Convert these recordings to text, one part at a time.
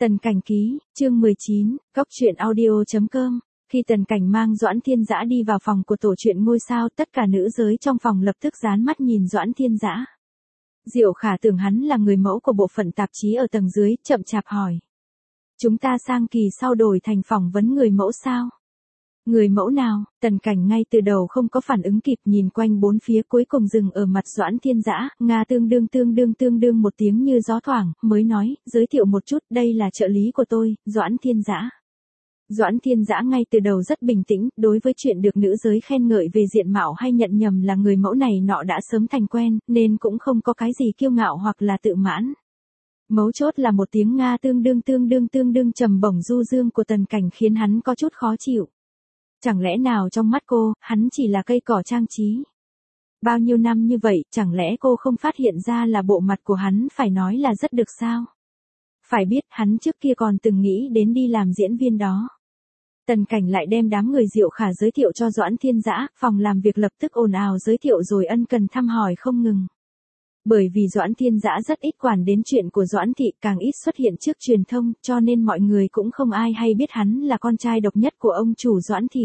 Tần Cảnh ký, chương 19, góc truyện audio.com. Khi Tần Cảnh mang Doãn Thiên Dã đi vào phòng của tổ truyện ngôi sao, tất cả nữ giới trong phòng lập tức dán mắt nhìn Doãn Thiên Dã. Diệu Khả tưởng hắn là người mẫu của bộ phận tạp chí ở tầng dưới, chậm chạp hỏi. Chúng ta sang kỳ sau đổi thành phỏng vấn người mẫu sao? Người mẫu nào? Tần Cảnh ngay từ đầu không có phản ứng kịp, nhìn quanh bốn phía, cuối cùng dừng ở mặt Doãn Thiên Dã, Nga tương đương một tiếng như gió thoảng, mới nói, giới thiệu một chút, đây là trợ lý của tôi, Doãn Thiên Dã. Doãn Thiên Dã ngay từ đầu rất bình tĩnh, đối với chuyện được nữ giới khen ngợi về diện mạo hay nhận nhầm là người mẫu này nọ đã sớm thành quen, nên cũng không có cái gì kiêu ngạo hoặc là tự mãn. Mấu chốt là một tiếng Nga tương đương trầm bổng du dương của Tần Cảnh khiến hắn có chút khó chịu. Chẳng lẽ nào trong mắt cô, hắn chỉ là cây cỏ trang trí? Bao nhiêu năm như vậy, chẳng lẽ cô không phát hiện ra là bộ mặt của hắn phải nói là rất được sao? Phải biết hắn trước kia còn từng nghĩ đến đi làm diễn viên đó. Tần Cảnh lại đem đám người Diệu Khả giới thiệu cho Doãn Thiên Dã, phòng làm việc lập tức ồn ào giới thiệu rồi ân cần thăm hỏi không ngừng. Bởi vì Doãn Thiên Dã rất ít quản đến chuyện của Doãn Thị, càng ít xuất hiện trước truyền thông, cho nên mọi người cũng không ai hay biết hắn là con trai độc nhất của ông chủ Doãn Thị.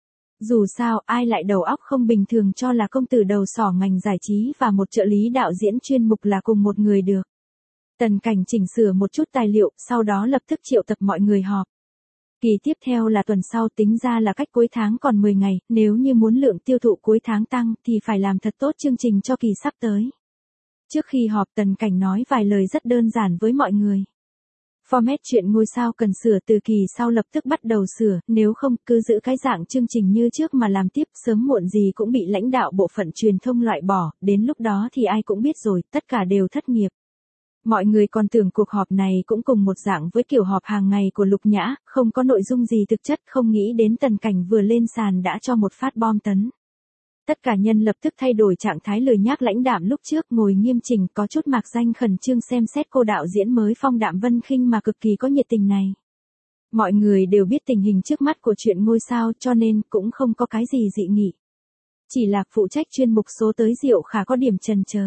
Dù sao, ai lại đầu óc không bình thường cho là công tử đầu sỏ ngành giải trí và một trợ lý đạo diễn chuyên mục là cùng một người được. Tần Cảnh chỉnh sửa một chút tài liệu, sau đó lập tức triệu tập mọi người họp. Kỳ tiếp theo là tuần sau, tính ra là cách cuối tháng còn 10 ngày, nếu như muốn lượng tiêu thụ cuối tháng tăng thì phải làm thật tốt chương trình cho kỳ sắp tới. Trước khi họp, Tần Cảnh nói vài lời rất đơn giản với mọi người. Format chuyện ngôi sao cần sửa từ kỳ sau lập tức bắt đầu sửa, nếu không cứ giữ cái dạng chương trình như trước mà làm tiếp, sớm muộn gì cũng bị lãnh đạo bộ phận truyền thông loại bỏ, đến lúc đó thì ai cũng biết rồi, tất cả đều thất nghiệp. Mọi người còn tưởng cuộc họp này cũng cùng một dạng với kiểu họp hàng ngày của Lục Nhã, không có nội dung gì thực chất, không nghĩ đến Tần Cảnh vừa lên sàn đã cho một phát bom tấn. Tất cả nhân lập tức thay đổi trạng thái lười nhác lãnh đạm lúc trước, ngồi nghiêm chỉnh, có chút mạc danh khẩn trương xem xét cô đạo diễn mới Phong Đạm Vân Khinh mà cực kỳ có nhiệt tình này. Mọi người đều biết tình hình trước mắt của chuyện ngôi sao cho nên cũng không có cái gì dị nghị. Chỉ là phụ trách chuyên mục số tới Diệu Khả có điểm chần chờ.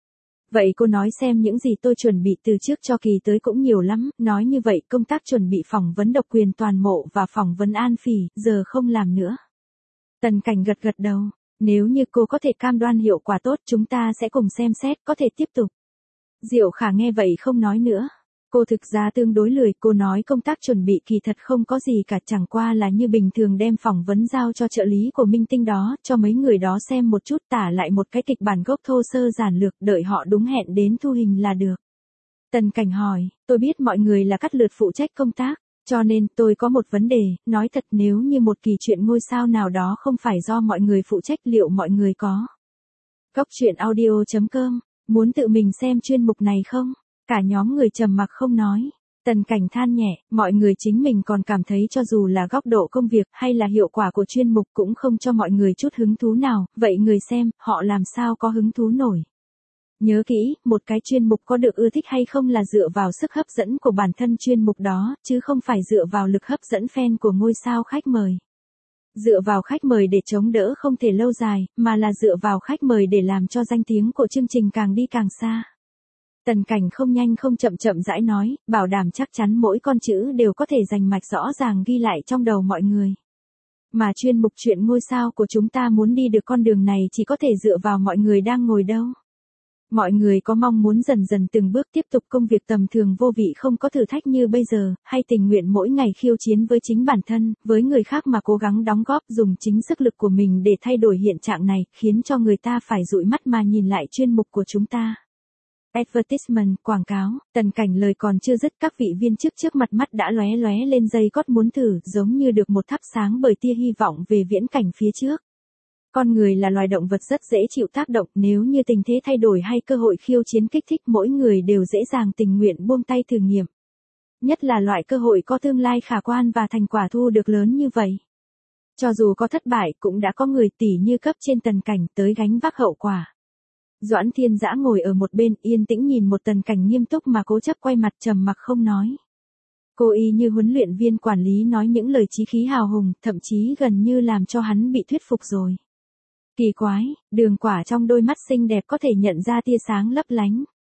Vậy cô nói xem, những gì tôi chuẩn bị từ trước cho kỳ tới cũng nhiều lắm, nói như vậy công tác chuẩn bị phỏng vấn độc quyền toàn mộ và phỏng vấn An Phỉ, giờ không làm nữa. Tần Cảnh gật gật đầu. Nếu như cô có thể cam đoan hiệu quả tốt, chúng ta sẽ cùng xem xét, có thể tiếp tục. Diệu Khả nghe vậy không nói nữa. Cô thực ra tương đối lười, cô nói công tác chuẩn bị kỳ thật không có gì cả, chẳng qua là như bình thường đem phỏng vấn giao cho trợ lý của minh tinh đó, cho mấy người đó xem một chút, tả lại một cái kịch bản gốc thô sơ giản lược, đợi họ đúng hẹn đến thu hình là được. Tần Cảnh hỏi, tôi biết mọi người là cắt lượt phụ trách công tác. Cho nên, tôi có một vấn đề, nói thật, nếu như một kỳ chuyện ngôi sao nào đó không phải do mọi người phụ trách, liệu mọi người có? Góc truyện audio.com, muốn tự mình xem chuyên mục này không? Cả nhóm người trầm mặc không nói. Tần Cảnh than nhẹ, mọi người chính mình còn cảm thấy cho dù là góc độ công việc hay là hiệu quả của chuyên mục cũng không cho mọi người chút hứng thú nào, vậy người xem, họ làm sao có hứng thú nổi? Nhớ kỹ, một cái chuyên mục có được ưa thích hay không là dựa vào sức hấp dẫn của bản thân chuyên mục đó, chứ không phải dựa vào lực hấp dẫn fan của ngôi sao khách mời. Dựa vào khách mời để chống đỡ không thể lâu dài, mà là dựa vào khách mời để làm cho danh tiếng của chương trình càng đi càng xa. Tần Cảnh không nhanh không chậm rãi nói, bảo đảm chắc chắn mỗi con chữ đều có thể rành mạch rõ ràng ghi lại trong đầu mọi người. Mà chuyên mục chuyện ngôi sao của chúng ta muốn đi được con đường này chỉ có thể dựa vào mọi người đang ngồi đâu. Mọi người có mong muốn dần dần từng bước tiếp tục công việc tầm thường vô vị không có thử thách như bây giờ, hay tình nguyện mỗi ngày khiêu chiến với chính bản thân, với người khác mà cố gắng đóng góp dùng chính sức lực của mình để thay đổi hiện trạng này, khiến cho người ta phải dụi mắt mà nhìn lại chuyên mục của chúng ta. Advertisement, quảng cáo. Tần Cảnh lời còn chưa dứt, các vị viên chức trước mặt mắt đã lóe lên dây cót muốn thử, giống như được một thắp sáng bởi tia hy vọng về viễn cảnh phía trước. Con người là loài động vật rất dễ chịu tác động, nếu như tình thế thay đổi hay cơ hội khiêu chiến kích thích, mỗi người đều dễ dàng tình nguyện buông tay thử nghiệm. Nhất là loại cơ hội có tương lai khả quan và thành quả thu được lớn như vậy. Cho dù có thất bại, cũng đã có người tỷ như cấp trên Tần Cảnh tới gánh vác hậu quả. Doãn Thiên Dã ngồi ở một bên, yên tĩnh nhìn một Tần Cảnh nghiêm túc mà cố chấp quay mặt trầm mặc không nói. Cô y như huấn luyện viên quản lý nói những lời chí khí hào hùng, thậm chí gần như làm cho hắn bị thuyết phục rồi. Kỳ quái, Đường Quả trong đôi mắt xinh đẹp có thể nhận ra tia sáng lấp lánh.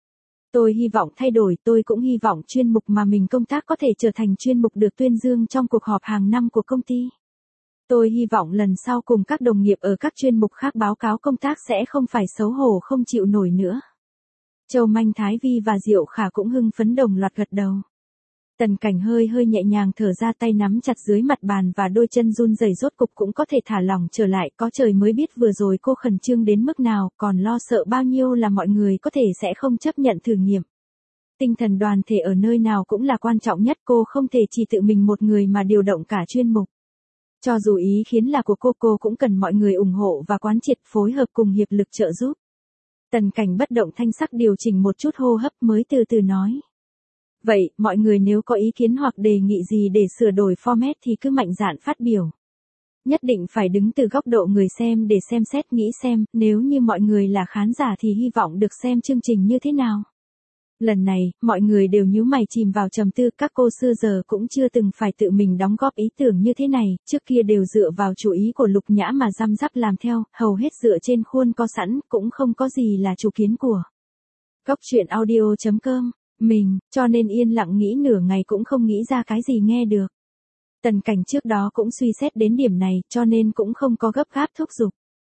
Tôi hy vọng thay đổi, tôi cũng hy vọng chuyên mục mà mình công tác có thể trở thành chuyên mục được tuyên dương trong cuộc họp hàng năm của công ty. Tôi hy vọng lần sau cùng các đồng nghiệp ở các chuyên mục khác báo cáo công tác sẽ không phải xấu hổ không chịu nổi nữa. Châu Manh, Thái Vi và Diệu Khả cũng hưng phấn đồng loạt gật đầu. Tần Cảnh hơi hơi nhẹ nhàng thở ra, tay nắm chặt dưới mặt bàn và đôi chân run rẩy rốt cục cũng có thể thả lỏng trở lại, có trời mới biết vừa rồi cô khẩn trương đến mức nào, còn lo sợ bao nhiêu là mọi người có thể sẽ không chấp nhận thử nghiệm. Tinh thần đoàn thể ở nơi nào cũng là quan trọng nhất, cô không thể chỉ tự mình một người mà điều động cả chuyên mục. Cho dù ý kiến là của cô cũng cần mọi người ủng hộ và quán triệt, phối hợp cùng hiệp lực trợ giúp. Tần Cảnh bất động thanh sắc điều chỉnh một chút hô hấp mới từ từ nói. Vậy, mọi người nếu có ý kiến hoặc đề nghị gì để sửa đổi format thì cứ mạnh dạn phát biểu. Nhất định phải đứng từ góc độ người xem để xem xét nghĩ xem, nếu như mọi người là khán giả thì hy vọng được xem chương trình như thế nào. Lần này, mọi người đều nhíu mày chìm vào trầm tư, các cô xưa giờ cũng chưa từng phải tự mình đóng góp ý tưởng như thế này, trước kia đều dựa vào chủ ý của Lục Nhã mà răm rắp làm theo, hầu hết dựa trên khuôn có sẵn, cũng không có gì là chủ kiến của. Góc truyện audio.com, mình, cho nên yên lặng nghĩ nửa ngày cũng không nghĩ ra cái gì nghe được. Tần Cảnh trước đó cũng suy xét đến điểm này, cho nên cũng không có gấp gáp thúc giục.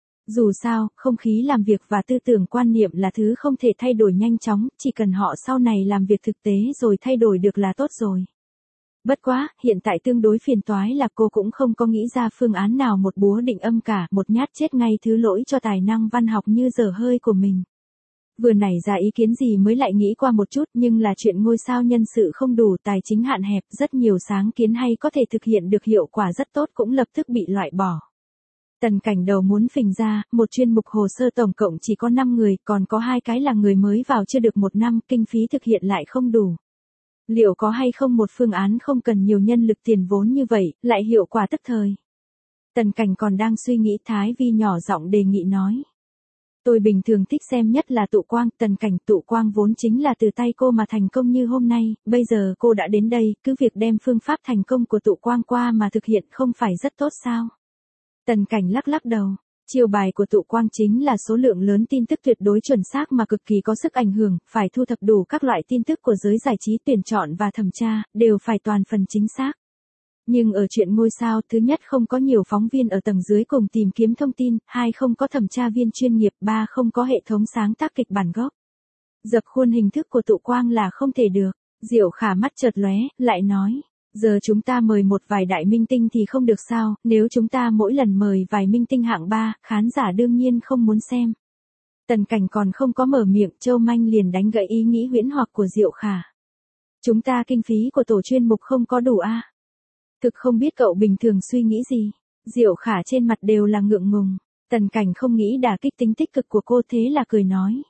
Dù sao, không khí làm việc và tư tưởng quan niệm là thứ không thể thay đổi nhanh chóng, chỉ cần họ sau này làm việc thực tế rồi thay đổi được là tốt rồi. Bất quá, hiện tại tương đối phiền toái là cô cũng không có nghĩ ra phương án nào một búa định âm cả, một nhát chết ngay thứ lỗi cho tài năng văn học như dở hơi của mình. Vừa nảy ra ý kiến gì mới lại nghĩ qua một chút, nhưng là chuyện ngôi sao nhân sự không đủ, tài chính hạn hẹp, rất nhiều sáng kiến hay có thể thực hiện được hiệu quả rất tốt cũng lập tức bị loại bỏ. Tần Cảnh đầu muốn phình ra, một chuyên mục hồ sơ tổng cộng chỉ có 5 người, còn có 2 cái là người mới vào chưa được 1 năm, kinh phí thực hiện lại không đủ. Liệu có hay không một phương án không cần nhiều nhân lực tiền vốn như vậy, lại hiệu quả tức thời? Tần Cảnh còn đang suy nghĩ, Thái Vi nhỏ giọng đề nghị nói. Tôi bình thường thích xem nhất là Tụ Quang, Tần Cảnh, Tụ Quang vốn chính là từ tay cô mà thành công như hôm nay, bây giờ cô đã đến đây, cứ việc đem phương pháp thành công của Tụ Quang qua mà thực hiện không phải rất tốt sao? Tần Cảnh lắc lắc đầu, chiêu bài của Tụ Quang chính là số lượng lớn tin tức tuyệt đối chuẩn xác mà cực kỳ có sức ảnh hưởng, phải thu thập đủ các loại tin tức của giới giải trí, tuyển chọn và thẩm tra, đều phải toàn phần chính xác. Nhưng ở chuyện ngôi sao, thứ nhất không có nhiều phóng viên ở tầng dưới cùng tìm kiếm thông tin, 2 không có thẩm tra viên chuyên nghiệp, 3 không có hệ thống sáng tác kịch bản gốc. Dập khuôn hình thức của Tụ Quang là không thể được. Diệu Khả mắt chợt lóe, lại nói. Giờ chúng ta mời một vài đại minh tinh thì không được sao, nếu chúng ta mỗi lần mời vài minh tinh hạng 3, khán giả đương nhiên không muốn xem. Tần Cảnh còn không có mở miệng, Châu Manh liền đánh gãy ý nghĩ huyễn hoặc của Diệu Khả. Chúng ta kinh phí của tổ chuyên mục không có đủ à? Thực không biết cậu bình thường suy nghĩ gì. Diệu Khả trên mặt đều là ngượng ngùng. Tần Cảnh không nghĩ đả kích tính tích cực của cô, thế là cười nói.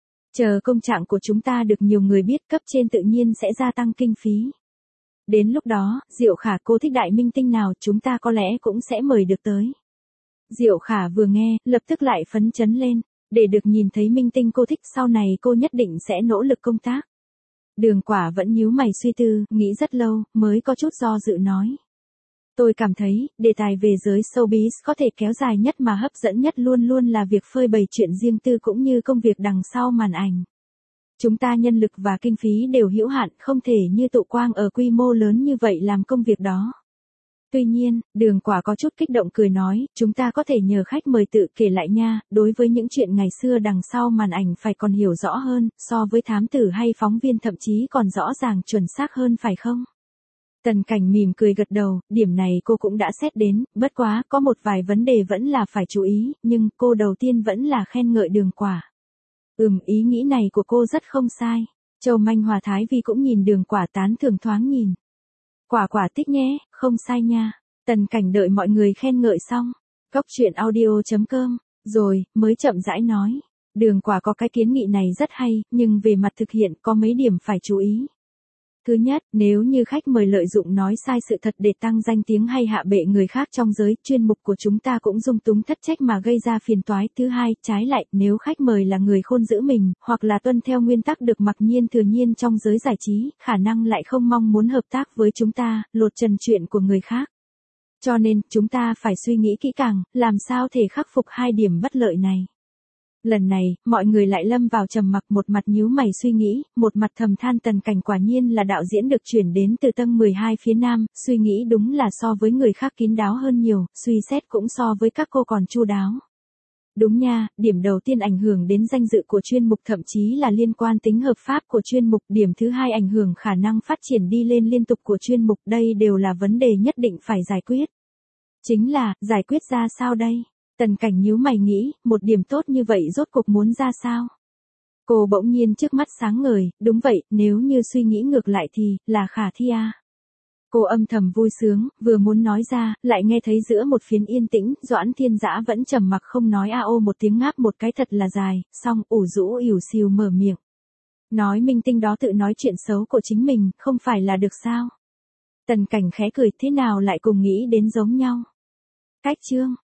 Chờ công trạng của chúng ta được nhiều người biết, cấp trên tự nhiên sẽ gia tăng kinh phí. Đến lúc đó, Diệu Khả, cô thích đại minh tinh nào chúng ta có lẽ cũng sẽ mời được tới. Diệu Khả vừa nghe, lập tức lại phấn chấn lên. Để được nhìn thấy minh tinh cô thích, sau này cô nhất định sẽ nỗ lực công tác. Đường Quả vẫn nhíu mày suy tư, nghĩ rất lâu, mới có chút do dự nói. Tôi cảm thấy, đề tài về giới showbiz có thể kéo dài nhất mà hấp dẫn nhất luôn luôn là việc phơi bày chuyện riêng tư cũng như công việc đằng sau màn ảnh. Chúng ta nhân lực và kinh phí đều hữu hạn, không thể như Tụ Quang ở quy mô lớn như vậy làm công việc đó. Tuy nhiên, Đường Quả có chút kích động cười nói, chúng ta có thể nhờ khách mời tự kể lại nha, đối với những chuyện ngày xưa đằng sau màn ảnh phải còn hiểu rõ hơn, so với thám tử hay phóng viên thậm chí còn rõ ràng chuẩn xác hơn phải không? Tần Cảnh mỉm cười gật đầu, điểm này cô cũng đã xét đến, bất quá, có một vài vấn đề vẫn là phải chú ý, nhưng cô đầu tiên vẫn là khen ngợi Đường Quả. Ý nghĩ này của cô rất không sai. Châu Manh Hòa Thái Vi cũng nhìn Đường Quả tán thưởng thoáng nhìn. Quả tích nhé, không sai nha. Tần Cảnh đợi mọi người khen ngợi xong. Góc truyện audio.com, rồi, mới chậm rãi nói. Đường Quả có cái kiến nghị này rất hay, nhưng về mặt thực hiện có mấy điểm phải chú ý. Thứ nhất, nếu như khách mời lợi dụng nói sai sự thật để tăng danh tiếng hay hạ bệ người khác trong giới, chuyên mục của chúng ta cũng dung túng thất trách mà gây ra phiền toái. Thứ hai, trái lại, nếu khách mời là người khôn giữ mình, hoặc là tuân theo nguyên tắc được mặc nhiên thừa nhiên trong giới giải trí, khả năng lại không mong muốn hợp tác với chúng ta, lột trần chuyện của người khác. Cho nên, chúng ta phải suy nghĩ kỹ càng, làm sao thể khắc phục 2 điểm bất lợi này. Lần này, mọi người lại lâm vào trầm mặc, một mặt nhíu mày suy nghĩ, một mặt thầm than Tần Cảnh quả nhiên là đạo diễn được chuyển đến từ tầng 12 phía Nam, suy nghĩ đúng là so với người khác kín đáo hơn nhiều, suy xét cũng so với các cô còn chu đáo. Đúng nha, điểm đầu tiên ảnh hưởng đến danh dự của chuyên mục thậm chí là liên quan tính hợp pháp của chuyên mục, điểm thứ hai ảnh hưởng khả năng phát triển đi lên liên tục của chuyên mục, đây đều là vấn đề nhất định phải giải quyết. Chính là, giải quyết ra sao đây? Tần Cảnh nhíu mày nghĩ, một điểm tốt như vậy rốt cuộc muốn ra sao? Cô bỗng nhiên trước mắt sáng ngời, đúng vậy, nếu như suy nghĩ ngược lại thì, là khả thi à. Cô âm thầm vui sướng, vừa muốn nói ra, lại nghe thấy giữa một phiến yên tĩnh, Doãn Thiên Dã vẫn trầm mặc không nói, a ô một tiếng, ngáp một cái thật là dài, xong ủ rũ ỉu xìu mở miệng. Nói minh tinh đó tự nói chuyện xấu của chính mình, không phải là được sao? Tần Cảnh khẽ cười, thế nào lại cùng nghĩ đến giống nhau? Cách chương